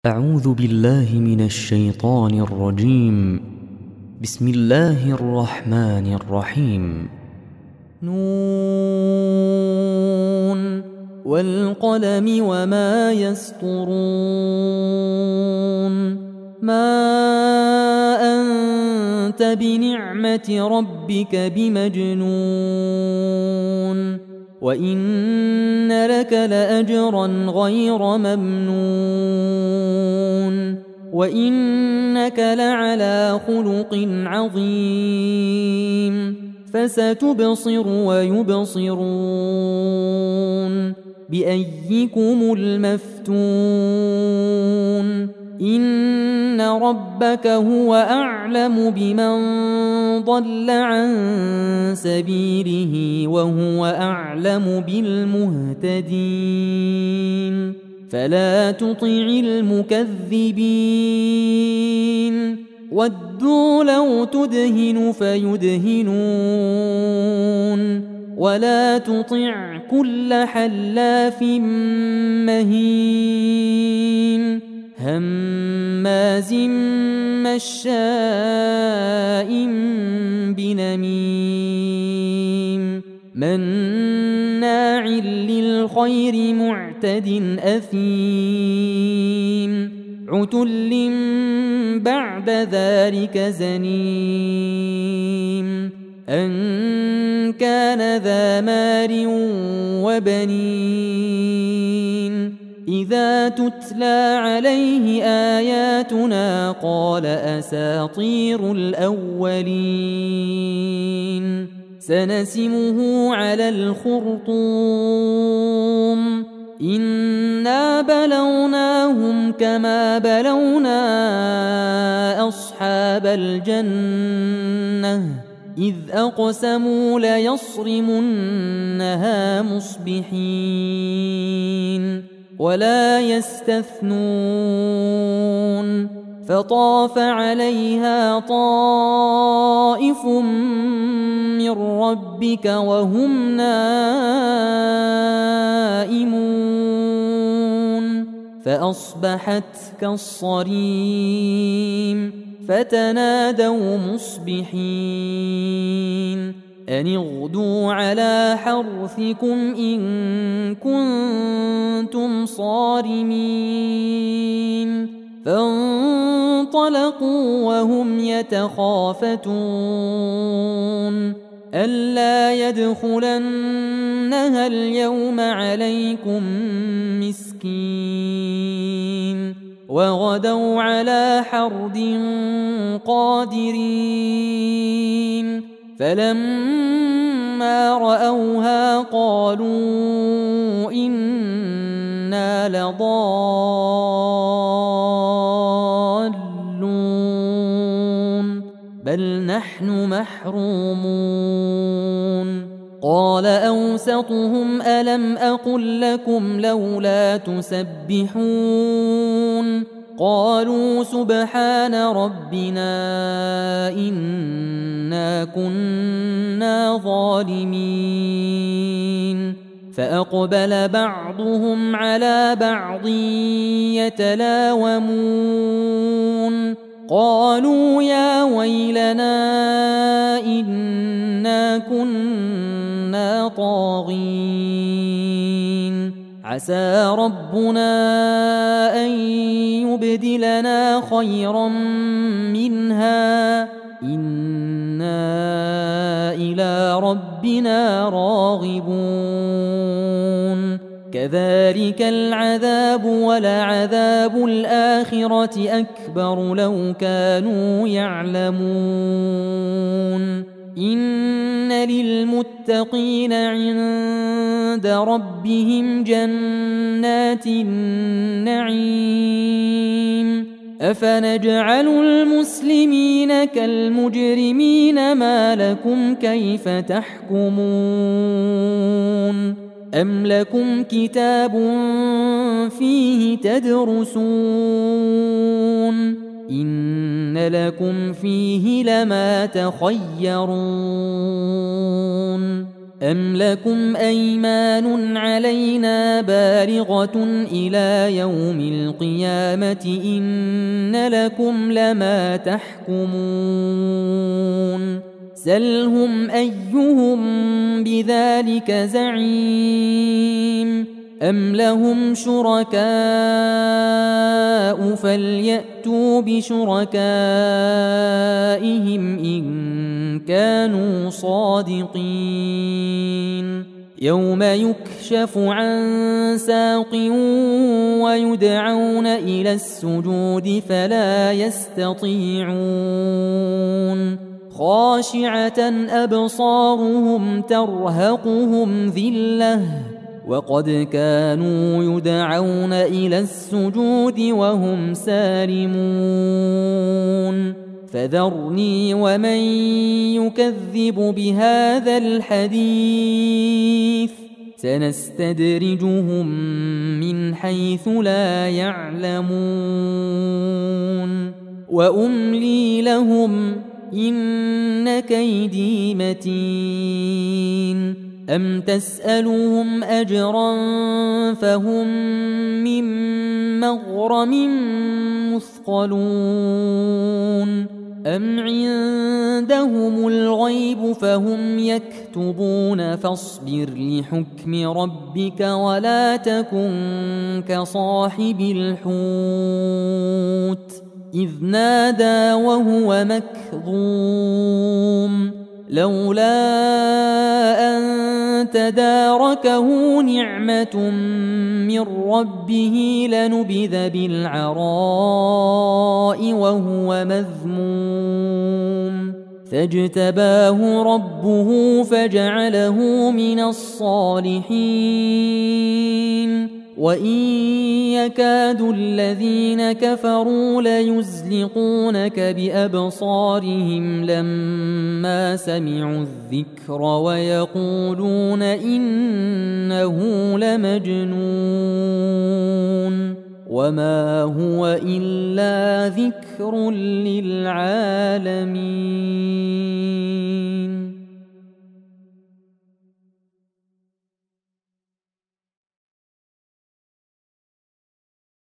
أعوذ بالله من الشيطان الرجيم. بسم الله الرحمن الرحيم. نون والقلم وما يسطرون. ما أنت بنعمة ربك بمجنون، وإن لك لأجرا غير ممنون، وإنك لعلى خلق عظيم. فستبصر ويبصرون بأيكم المفتون. إن ربك هو أعلم بمن ضل عن سبيله وهو أعلم بالمهتدين. فلا تطع المكذبين، ودوا لو تدهن فيدهنون، ولا تطع كل حلاف مهين هماز مشاء بنميم مناع للخير معتد أثيم عتل بعد ذلك زنيم أن كان ذا مال وبنين. إذا تتلى عليه آياتنا قال أساطير الأولين. سنسمه على الخرطوم. إنا بلوناهم كما بلونا أصحاب الجنة إذ أقسموا ليصرمنها مصبحين ولا يستثنون. فطاف عليها طائف من ربك وهم نائمون فأصبحت كالصريم. فتنادوا مصبحين أن اغدوا على حرثكم إن كنتم صارمين. فانطلقوا وهم يتخافتون ألا يدخلنها اليوم عليكم مسكين. وغدوا على حرد قادرين. فلما رأوها قالوا إنا لضالون بل نحن محرومون. قال أوسطهم ألم أقل لكم لولا تسبحون. قالوا سبحان ربنا إنا كنا ظالمين. فأقبل بعضهم على بعض يتلاومون قالوا يا ويلنا إنا كنا طاغين. عسى ربنا أن يبدلنا خيرا منها إنا إلى ربنا راغبون. كذلك العذاب ولعذاب الآخرة أكبر لو كانوا يعلمون. إن للمتقين عند ربهم جنات النعيم. أفنجعل المسلمين كالمجرمين ما لكم كيف تحكمون. أم لكم كتاب فيه تدرسون إن لكم فيه لما تخيرون. أم لكم أيمان علينا بالغة إلى يوم القيامة إن لكم لما تحكمون سلهم أيهم بذلك زعيم أم لهم شركاء فليأتوا بشركائهم إن كانوا صادقين يوم يكشف عن ساق ويدعون إلى السجود فلا يستطيعون خاشعة أبصارهم ترهقهم ذلة وقد كانوا يدعون إلى السجود وهم سالمون فذرني ومن يكذب بهذا الحديث سنستدرجهم من حيث لا يعلمون وأملي لهم إن كيدي متين أم تسألهم أجرا فهم من مغرم مثقلون أم عندهم الغيب فهم يكتبون فاصبر لحكم ربك ولا تكن كصاحب الحوت إذ نادى وهو مكظوم لولا أن تداركه نعمة من ربه لنبذ بالعراء وهو مذموم فاجتباه ربه فجعله من الصالحين وإن يكاد الذين كفروا ليزلقونك بأبصارهم لما سمعوا الذكر ويقولون إنه لمجنون وما هو إلا ذكر للعالمين